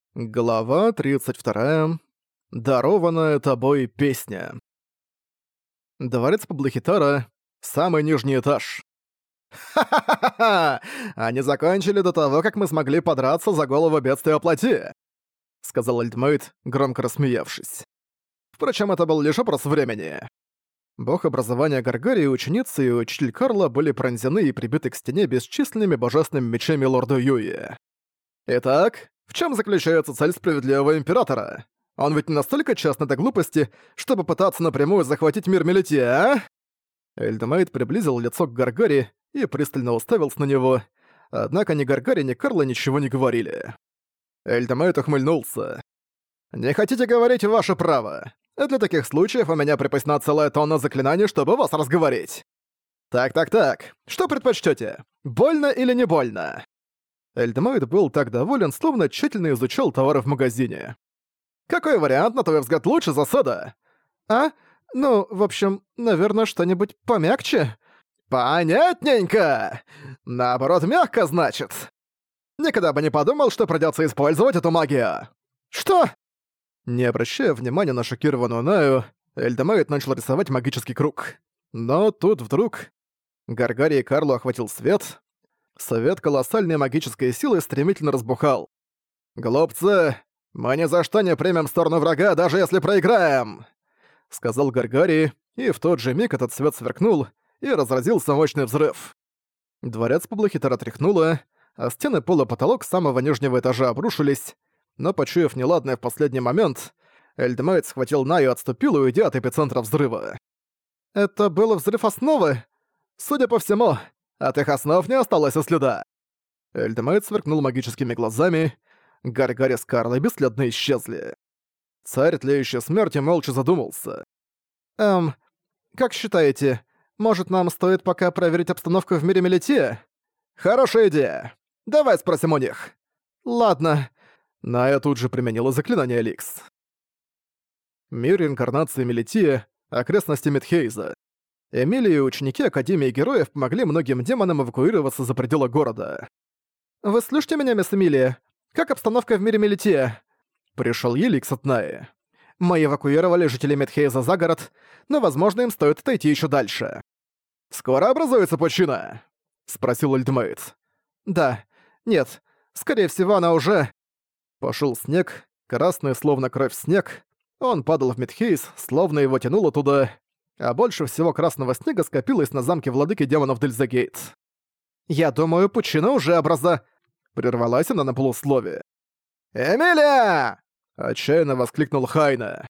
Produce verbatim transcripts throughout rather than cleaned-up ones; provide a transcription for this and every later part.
Глава тридцать вторая. Дарованная тобой песня. Дворец Паблохитара. Самый нижний этаж. «Ха-ха-ха-ха! Они закончили до того, как мы смогли подраться за голову бедствия плоти!» — сказал Альтмейд, громко рассмеявшись. Впрочем, это был лишь вопрос времени. Бог образования Гаргарии, ученицы и учитель Карла были пронзены и прибиты к стене бесчисленными божественными мечами лорда Юи. Итак, в чем заключается цель справедливого императора? Он ведь не настолько частный до глупости, чтобы пытаться напрямую захватить мир Мелития, а? Эльдемейд приблизил лицо к Гаргари и пристально уставился на него, однако ни Гаргари, ни Карла ничего не говорили. Эльдемейд ухмыльнулся. «Не хотите говорить, ваше право. Для таких случаев у меня припасена целая тонна заклинаний, чтобы вас разговорить. Так-так-так, что предпочтете? Больно или не больно?» Эльдемейд был так доволен, словно тщательно изучал товары в магазине. «Какой вариант, на твой взгляд, лучше засада?» «А? Ну, в общем, наверное, что-нибудь помягче?» «Понятненько! Наоборот, мягко, значит. Никогда бы не подумал, что придётся использовать эту магию. Что?» Не обращая внимания на шокированную Наю, Эльдемейд начал рисовать магический круг. Но тут вдруг Гаргари и Карлу охватил свет. Совет колоссальной магической силы стремительно разбухал. «Глупцы, мы ни за что не примем сторону врага, даже если проиграем!» — сказал Гаргари, и в тот же миг этот свет сверкнул, и разразился мощный взрыв. Дворец Паблохитара тряхнуло, а стены пола потолок самого нижнего этажа обрушились, но, почуяв неладное в последний момент, Эльдемейд схватил Наю и отступил, уйдя от эпицентра взрыва. «Это был взрыв основы? Судя по всему, от их основ не осталось и следа». Эльдемейд сверкнул магическими глазами, Гаргари с Карлой бесследно исчезли. Царь Тлеющей Смерти молча задумался. «Эм, как считаете, может, нам стоит пока проверить обстановку в мире Мелития?» «Хорошая идея. Давай спросим у них». «Ладно». Ная тут же применила заклинание Ликс. Мир реинкарнации Мелития, окрестности Мидхейза. Эмилия и ученики Академии Героев помогли многим демонам эвакуироваться за пределы города. «Вы слышите меня, мисс Эмилия? Как обстановка в мире Мелития?» Пришёл Еликс от Наи. «Мы эвакуировали жителей Мидхейза за город, но, возможно, им стоит отойти ещё дальше». «Скоро образуется пучина?» — спросил Эльдемейд. «Да. Нет. Скорее всего, она уже...» Пошёл снег, красный, словно кровь снег. Он падал в Мидхейз, словно его тянуло туда, а больше всего красного снега скопилось на замке владыки демонов Дельзагейт. «Я думаю, пучина уже образа...» Прервалась она на полусловие. «Эмилия!» — отчаянно воскликнул Хайна.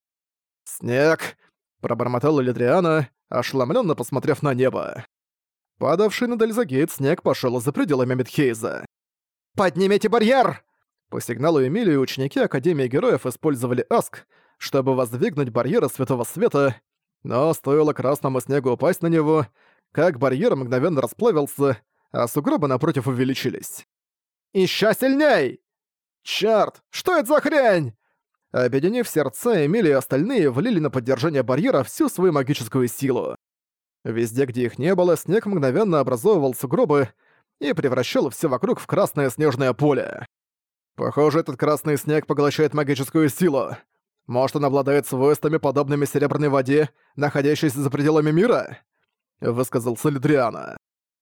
«Снег!» — пробормотала Лидриана, ошеломленно посмотрев на небо. Падавший на Дельзагейт снег пошёл за пределами Мидхейза. «Поднимите барьер!» По сигналу Эмилии ученики Академии Героев использовали Аск, чтобы воздвигнуть барьеры Святого Света, но стоило красному снегу упасть на него, как барьер мгновенно расплавился, а сугробы напротив увеличились. «Ещё сильней!» «Чёрт! Что это за хрень?» Объединив сердца, Эмилия и остальные влили на поддержание барьера всю свою магическую силу. Везде, где их не было, снег мгновенно образовывал сугробы и превращал всё вокруг в красное снежное поле. «Похоже, этот красный снег поглощает магическую силу. Может, он обладает свойствами, подобными серебряной воде, находящейся за пределами мира?» — высказался Лидриана.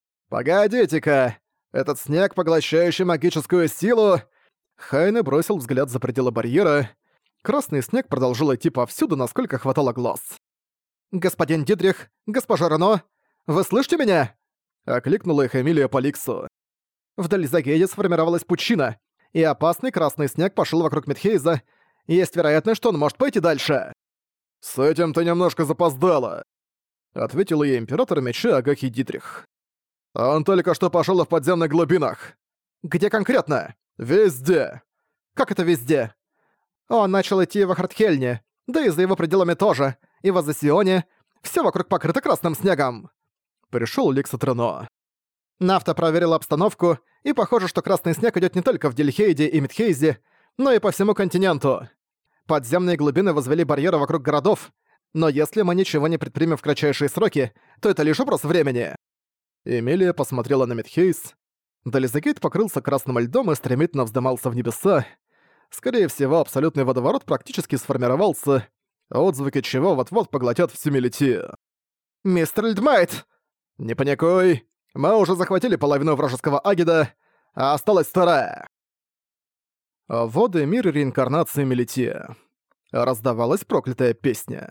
«Погодите-ка! Этот снег, поглощающий магическую силу...» Хайне бросил взгляд за пределы барьера. Красный снег продолжил идти повсюду, насколько хватало глаз. «Господин Дидрих, госпожа Рено, вы слышите меня?» — окликнула их Эмилия по Ликсу. «В Дельзагейде сформировалась пучина, и опасный красный снег пошёл вокруг Мидхейза. Есть вероятность, что он может пойти дальше». «С этим ты немножко запоздала», — ответил ей император меча Агахи Дидрих. «Он только что пошёл в подземных глубинах». «Где конкретно?» «Везде». «Как это везде?» «Он начал идти в Ахартхельне, да и за его пределами тоже, и в Азасионе. Всё вокруг покрыто красным снегом». Пришёл Ликс от Рено. Нафта проверила обстановку, и похоже, что красный снег идёт не только в Дельхейде и Мидхейзе, но и по всему континенту. Подземные глубины возвели барьеры вокруг городов, но если мы ничего не предпримем в кратчайшие сроки, то это лишь вопрос времени». Эмилия посмотрела на Мидхейз. Дельзагейт покрылся красным льдом и стремительно вздымался в небеса. Скорее всего, абсолютный водоворот практически сформировался, отзвуки чего вот-вот поглотят всю Мелитию. «Мистер Льдмайт!» «Не паникуй, мы уже захватили половину вражеского Агида, а осталась вторая». Воды мира реинкарнации Мелития. Раздавалась проклятая песня.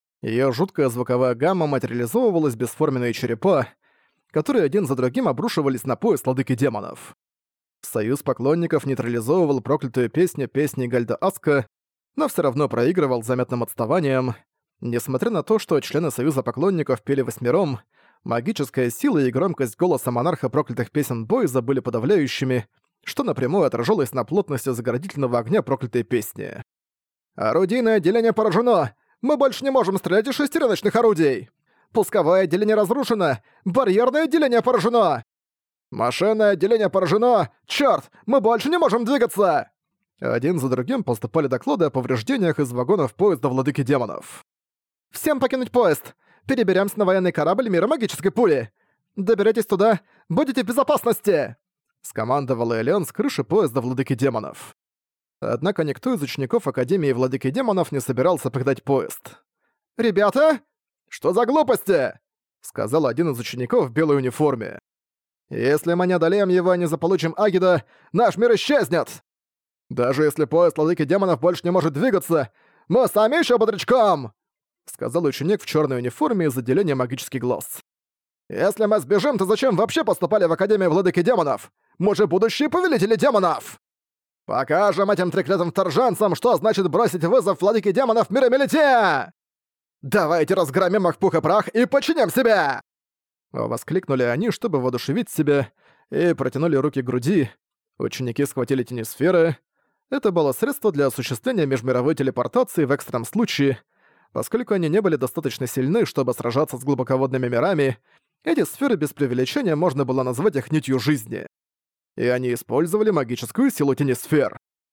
Её жуткая звуковая гамма материализовывалась в бесформенные черепа, которые один за другим обрушивались на пояс владыки демонов. Союз поклонников нейтрализовывал проклятую песню песни Гальда Аска, но всё равно проигрывал с заметным отставанием. Несмотря на то, что члены Союза поклонников пели восьмером, магическая сила и громкость голоса монарха проклятых песен Бойза были подавляющими, что напрямую отражалось на плотности заградительного огня проклятой песни. «Орудийное отделение поражено! Мы больше не можем стрелять из шестереночных орудий! Пусковое отделение разрушено! Барьерное отделение поражено! Машинное отделение поражено! Чёрт! Мы больше не можем двигаться!» Один за другим поступали доклады о повреждениях из вагонов поезда владыки демонов. «Всем покинуть поезд! Переберемся на военный корабль мира магической пули! Доберитесь туда, будете в безопасности!» Скомандовала Элен с крыши поезда владыки демонов. Однако никто из учеников Академии владыки демонов не собирался покидать поезд. «Ребята! Что за глупости?» — сказал один из учеников в белой униформе. «Если мы не одолеем его и не заполучим Агида, наш мир исчезнет! Даже если поезд владыки демонов больше не может двигаться, мы сами еще бодрячком!» — сказал ученик в черной униформе из отделения «Магический глаз». «Если мы сбежим, то зачем вообще поступали в Академию владыки демонов? Мы же будущие повелители демонов! Покажем этим треклятым вторженцам, что значит бросить вызов владыке демонов мира Мелития! Давайте разгромим их в пух и прах и подчиним себя!» Воскликнули они, чтобы воодушевить себя, и протянули руки к груди. Ученики схватили тенисферы. Это было средство для осуществления межмировой телепортации в экстренном случае. Поскольку они не были достаточно сильны, чтобы сражаться с глубоководными мирами, эти сферы без преувеличения можно было назвать их нитью жизни. И они использовали магическую силу тенисфер.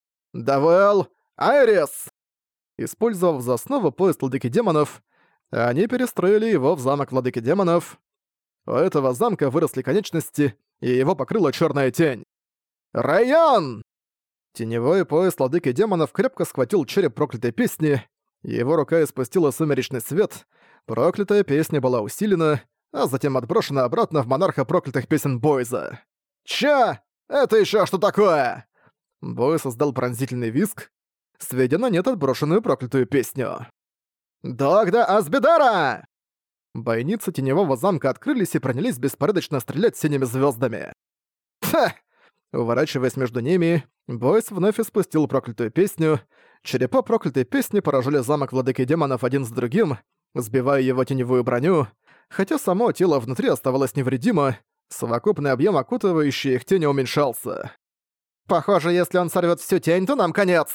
«Давел! Айрис!» Использовав за основу поезд владыки демонов, они перестроили его в замок владыки демонов. У этого замка выросли конечности, и его покрыла черная тень. «Район!» Теневой поезд владыки демонов крепко схватил череп проклятой песни, его рука испустила сумеречный свет, проклятая песня была усилена, а затем отброшена обратно в монарха проклятых песен Бойза. «Ча? Это еще что такое?» Бой создал пронзительный визг, сведя на нет отброшенную проклятую песню. «Догда Асбидара!» Бойницы теневого замка открылись и принялись беспорядочно стрелять синими звездами. «Ха!» Уворачиваясь между ними, Бойс вновь испустил проклятую песню. Черепа проклятой песни поражали замок владыки демонов один с другим, сбивая его теневую броню. Хотя само тело внутри оставалось невредимо, совокупный объем, окутывающий их тени, уменьшался. «Похоже, если он сорвет всю тень, то нам конец!»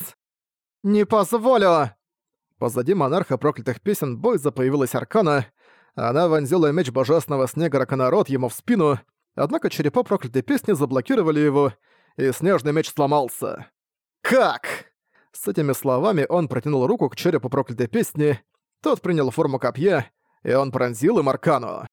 «Не позволю!» Позади монарха проклятых песен Бойза появилась Аркана. Она вонзила меч божественного снега Раконарод ему в спину, однако черепа проклятой песни заблокировали его, и снежный меч сломался. «Как?» С этими словами он протянул руку к черепу проклятой песни, тот принял форму копья, и он пронзил им Аркану.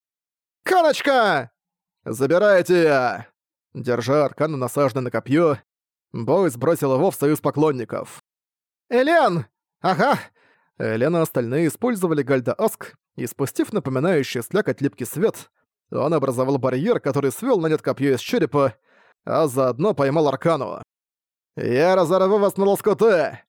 «Каночка!» «Забирайте её!» Держа Аркану насаженной на копье, Бой сбросил его в союз поклонников. «Элен! Ага!» Элен и остальные использовали Гальда Аск, и спустив напоминающий слякоть липкий свет, он образовал барьер, который свел на нет копье из черепа, а заодно поймал Аркану. «Я разорву вас на лоскуты!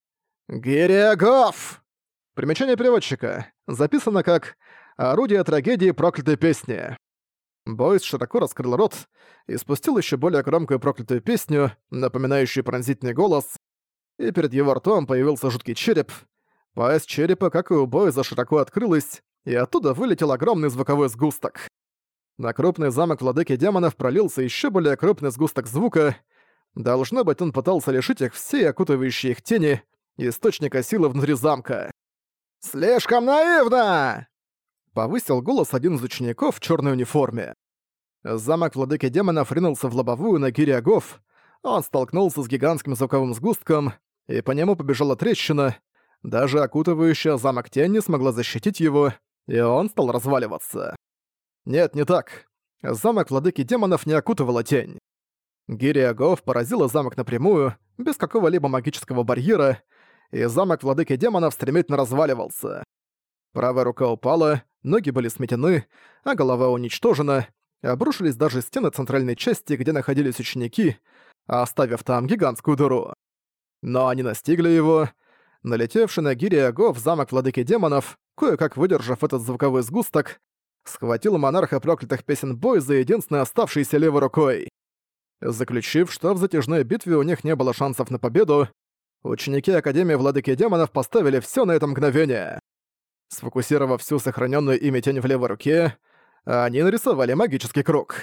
Гириагов!» Примечание переводчика. Записано как «Орудие трагедии проклятой песни». Бойс широко раскрыл рот и спустил еще более громкую проклятую песню, напоминающую пронзительный голос, и перед его ртом появился жуткий череп. Пасть черепа, как и у Бойза, широко открылась, и оттуда вылетел огромный звуковой сгусток. На крупный замок владыки демонов пролился еще более крупный сгусток звука. Должно быть, он пытался лишить их всей окутывающей их тени, источника силы внутри замка. «Слишком наивно!» Повысил голос один из учеников в черной униформе. Замок владыки демонов ринулся в лобовую на Гириагов. Он столкнулся с гигантским звуковым сгустком, и по нему побежала трещина. Даже окутывающая замок тень не смогла защитить его, и он стал разваливаться. Нет, не так. Замок владыки демонов не окутывала тень. Гирия Гов поразила замок напрямую, без какого-либо магического барьера, и замок владыки демонов стремительно разваливался. Правая рука упала, ноги были сметены, а голова уничтожена, обрушились даже стены центральной части, где находились ученики, оставив там гигантскую дыру. Но они настигли его. Налетевший на Гирия Гов замок владыки демонов, кое-как выдержав этот звуковой сгусток, схватил монарха проклятых песен бой за единственной оставшейся левой рукой. Заключив, что в затяжной битве у них не было шансов на победу, ученики Академии Владыки Демонов поставили всё на это мгновение. Сфокусировав всю сохраненную ими тень в левой руке, они нарисовали магический круг.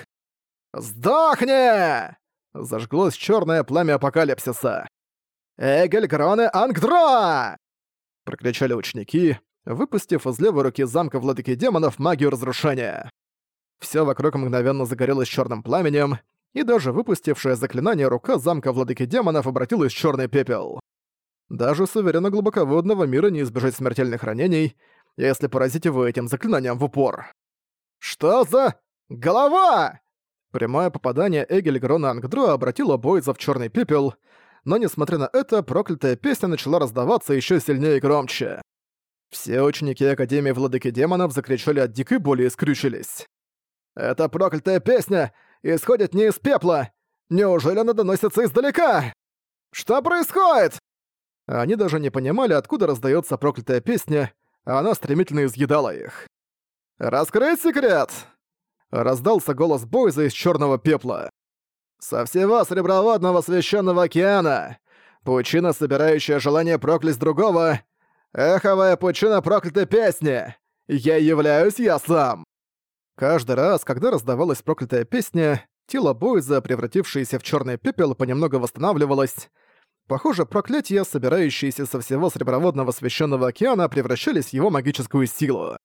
«Сдохни!» — зажглось чёрное пламя апокалипсиса. «Эгель Гроне Ангдро!» — прокричали ученики, выпустив из левой руки замка Владыки Демонов магию разрушения. Всё вокруг мгновенно загорелось чёрным пламенем, и даже выпустившая заклинание рука замка Владыки Демонов обратилась в чёрный пепел. Даже суверену глубоководного мира не избежать смертельных ранений, если поразить его этим заклинанием в упор. «Что за... голова?» Прямое попадание Эгель Грона Ангдро обратило Бойза в чёрный пепел, но несмотря на это, проклятая песня начала раздаваться ещё сильнее и громче. Все ученики Академии Владыки Демонов закричали от дикой боли и скрючились. «Эта проклятая песня исходит не из пепла! Неужели она доносится издалека? Что происходит?» Они даже не понимали, откуда раздаётся проклятая песня, а она стремительно изъедала их. «Раскрыть секрет!» — раздался голос Бойза из чёрного пепла. «Со всего Среброводного Священного Океана! Пучина, собирающая желание проклясть другого! Эховая пучина проклятой песни! Я являюсь я сам!» Каждый раз, когда раздавалась проклятая песня, тело Бойза, превратившееся в чёрный пепел, понемногу восстанавливалось. Похоже, проклятия, собирающиеся со всего Среброводного Священного Океана, превращались в его магическую силу.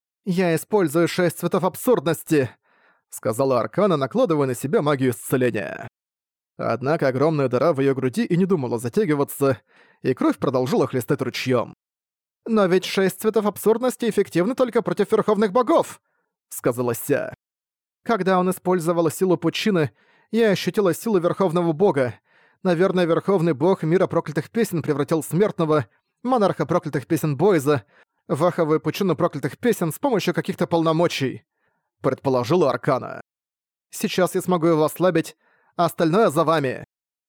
«Я использую шесть цветов абсурдности», — сказала Аркана, накладывая на себя магию исцеления. Однако огромная дыра в её груди и не думала затягиваться, и кровь продолжила хлестать ручьём. «Но ведь шесть цветов абсурдности эффективны только против верховных богов», — сказала Ся. «Когда он использовал силу пучины, я ощутила силу верховного бога. Наверное, верховный бог мира проклятых песен превратил смертного, монарха проклятых песен Бойза, в аховую пучину проклятых песен с помощью каких-то полномочий», — предположила Аркана. «Сейчас я смогу его ослабить, а остальное за вами».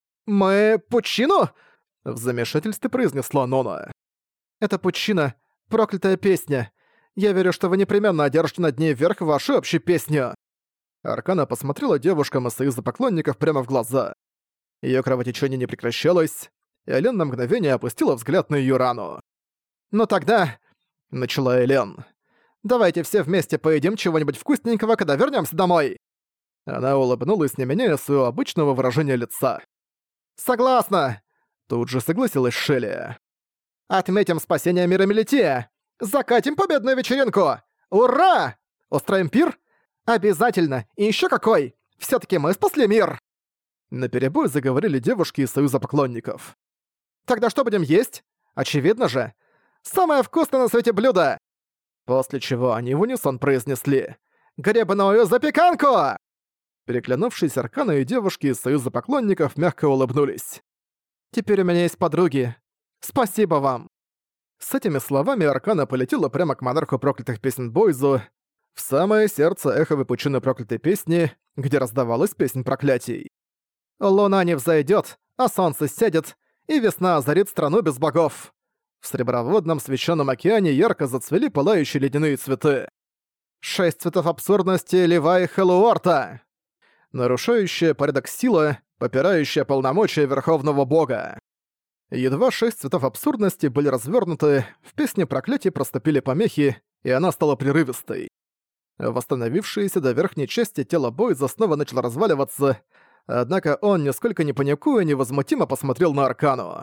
«Мы пучину?» — в замешательстве произнесла Нона. «Это пучина, проклятая песня. Я верю, что вы непременно одержите над ней вверх вашу общую песню». Аркана посмотрела девушкам из Союза поклонников прямо в глаза. Её кровотечение не прекращалось, и Элен на мгновение опустила взгляд на её рану. «Ну тогда...» — начала Элен. «Давайте все вместе поедим чего-нибудь вкусненького, когда вернёмся домой!» Она улыбнулась, не меняя своего обычного выражения лица. «Согласна!» — тут же согласилась Шелли. «Отметим спасение мира Мелития! Закатим победную вечеринку! Ура! Устроим пир? Обязательно! И ещё какой! Всё-таки мы спасли мир!» Наперебой заговорили девушки из Союза поклонников. «Тогда что будем есть? Очевидно же! Самое вкусное на свете блюдо!» После чего они в унисон произнесли «Гребаную запеканку!» Переклянувшись, Аркана и девушки из Союза поклонников мягко улыбнулись. «Теперь у меня есть подруги. Спасибо вам!» С этими словами Аркана полетела прямо к монарху проклятых песен Бойзу, в самое сердце эховой пучины проклятой песни, где раздавалась песнь проклятий. «Луна не взойдёт, а солнце сядет, и весна озарит страну без богов». В Среброводном священном океане ярко зацвели пылающие ледяные цветы. «Шесть цветов абсурдности Левай Хелуорта!» Нарушающая порядок сила, попирающая полномочия Верховного Бога. Едва шесть цветов абсурдности были развёрнуты, в песне проклятий проступили помехи, и она стала прерывистой. Восстановившееся до верхней части тело Бойза снова начало разваливаться, однако он, нисколько не паникуя, невозмутимо посмотрел на Аркану.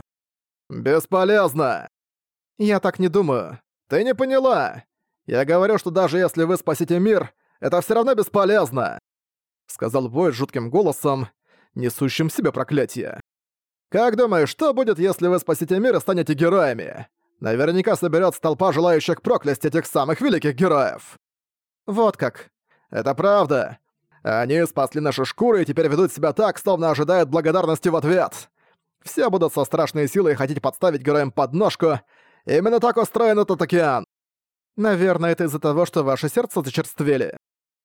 «Бесполезно!» «Я так не думаю. Ты не поняла. Я говорю, что даже если вы спасете мир, это всё равно бесполезно!» Сказал Бойз жутким голосом, несущим в себе проклятие. «Как думаешь, что будет, если вы спасете мир и станете героями? Наверняка соберётся толпа желающих проклясть этих самых великих героев!» «Вот как. Это правда. Они спасли наши шкуры и теперь ведут себя так, словно ожидают благодарности в ответ. Все будут со страшной силой хотеть подставить героям подножку. Именно так устроен этот океан. Наверное, это из-за того, что ваши сердца зачерствели.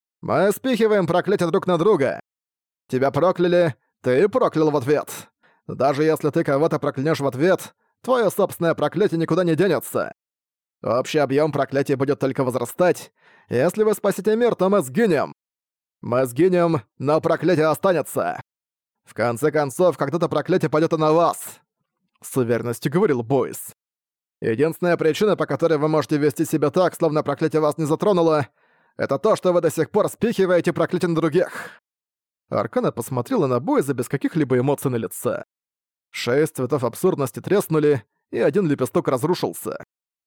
Мы спихиваем проклятие друг на друга. Тебя прокляли, ты проклял в ответ. Даже если ты кого-то проклянешь в ответ, твое собственное проклятие никуда не денется. Общий объем проклятия будет только возрастать. Если вы спасете мир, то мы сгинем. Мы сгинем, но проклятие останется. В конце концов, когда-то проклятие пойдет и на вас. С уверенностью говорил Бойс. Единственная причина, по которой вы можете вести себя так, словно проклятие вас не затронуло, это то, что вы до сих пор спихиваете проклятие на других. Аркана посмотрела на Бойза без каких-либо эмоций на лице. Шесть цветов абсурдности треснули, и один лепесток разрушился.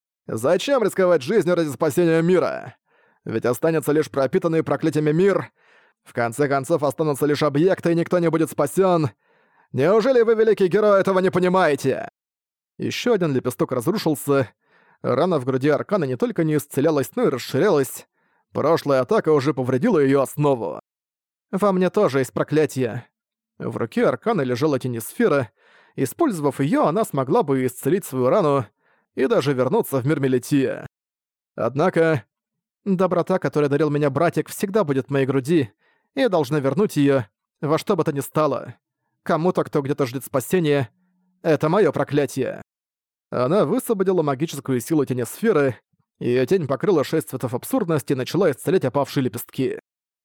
Зачем рисковать жизнью ради спасения мира? Ведь останется лишь пропитанный проклятиями мир. В конце концов останутся лишь объекты, и никто не будет спасен. Неужели вы, великий герой, этого не понимаете? Еще один лепесток разрушился. Рана в груди Аркана не только не исцелялась, но и расширялась. Прошлая атака уже повредила ее основу. Во мне тоже есть проклятие. В руке Аркана лежала тенисфера. Использовав ее, она смогла бы исцелить свою рану и даже вернуться в мир Мелития. Однако, доброта, которую дарил меня братик, всегда будет в моей груди, и я должна вернуть ее во что бы то ни стало. Кому-то, кто где-то ждет спасения, это мое проклятие. Она высвободила магическую силу тенисферы, и её тень покрыла шесть цветов абсурдности и начала исцелять опавшие лепестки.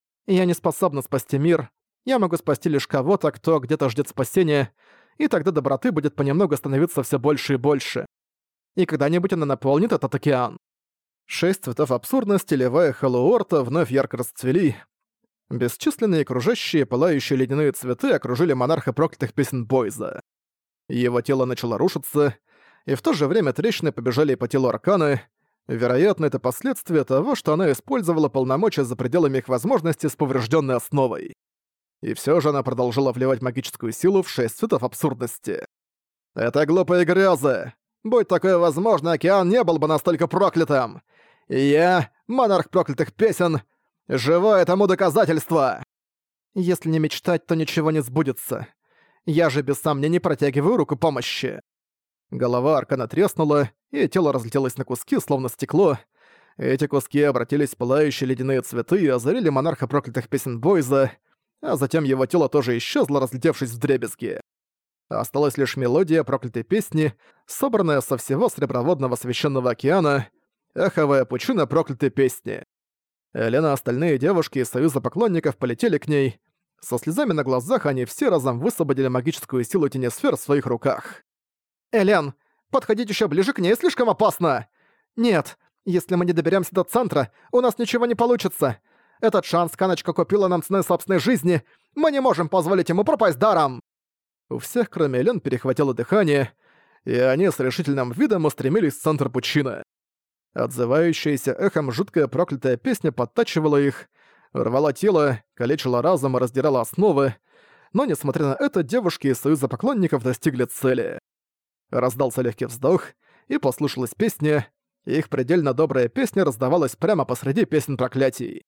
Я не способна спасти мир, я могу спасти лишь кого-то, кто где-то ждет спасения, и тогда доброты будет понемногу становиться все больше и больше. И когда-нибудь она наполнит этот океан. Шесть цветов абсурдности, Левая Халуорта, вновь ярко расцвели. Бесчисленные кружащие, пылающие ледяные цветы окружили монарха проклятых песен Бойза. Его тело начало рушиться, и в то же время трещины побежали по телу Арканы. Вероятно, это последствия того, что она использовала полномочия за пределами их возможностей с поврежденной основой. И все же она продолжила вливать магическую силу в шесть цветов абсурдности. «Это глупые грезы! Будь такое возможно, океан не был бы настолько проклятым! И я, монарх проклятых песен, живое тому доказательство!» Если не мечтать, то ничего не сбудется. Я же без сомнений протягиваю руку помощи. Голова Аркана треснула, и тело разлетелось на куски, словно стекло. Эти куски обратились в пылающие ледяные цветы и озарили монарха проклятых песен Бойза, а затем его тело тоже исчезло, разлетевшись вдребезги. Осталась лишь мелодия проклятой песни, собранная со всего Среброводного священного океана, эховая пучина проклятой песни. Элена и остальные девушки из Союза поклонников полетели к ней. Со слезами на глазах они все разом высвободили магическую силу тенесфер в своих руках. «Элен, подходить еще ближе к ней слишком опасно! Нет, если мы не доберемся до центра, у нас ничего не получится. Этот шанс Каночка купила нам ценой собственной жизни, мы не можем позволить ему пропасть даром!» У всех, кроме Элен, перехватило дыхание, и они с решительным видом устремились в центр пучины. Отзывающаяся эхом жуткая проклятая песня подтачивала их, рвала тело, калечила разум и раздирала основы, но, несмотря на это, девушки из Союза поклонников достигли цели. Раздался легкий вздох, и послушалась песня, и их предельно добрая песня раздавалась прямо посреди песен проклятий.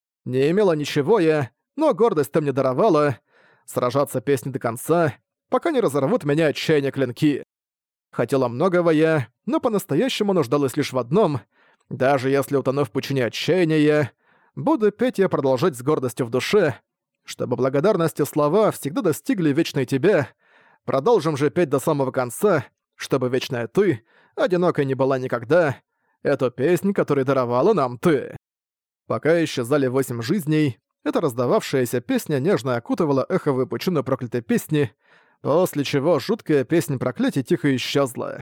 Не имела ничего я, но гордость ты мне даровала, сражаться песней до конца, пока не разорвут меня отчаяние клинки. Хотела многого я, но по-настоящему нуждалась лишь в одном. Даже если утону в пучине отчаяния, буду петь и продолжать с гордостью в душе, чтобы благодарность и слова всегда достигли вечной тебя. Продолжим же петь до самого конца, чтобы вечная ты, одинокой не была никогда. Эту песнь, которую даровала нам ты. Пока исчезали восемь жизней, эта раздававшаяся песня нежно окутывала эховую пучину проклятой песни, после чего жуткая песнь проклятий тихо исчезла.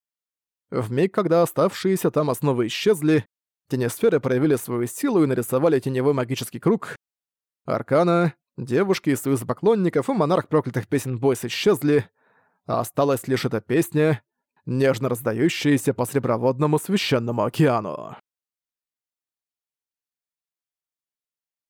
Вмиг, когда оставшиеся там основы исчезли, тенесферы проявили свою силу и нарисовали теневой магический круг. Аркана, девушки из Союза поклонников и монарх проклятых песен Бойс исчезли, а осталась лишь эта песня, нежно раздающаяся по Среброводному священному океану.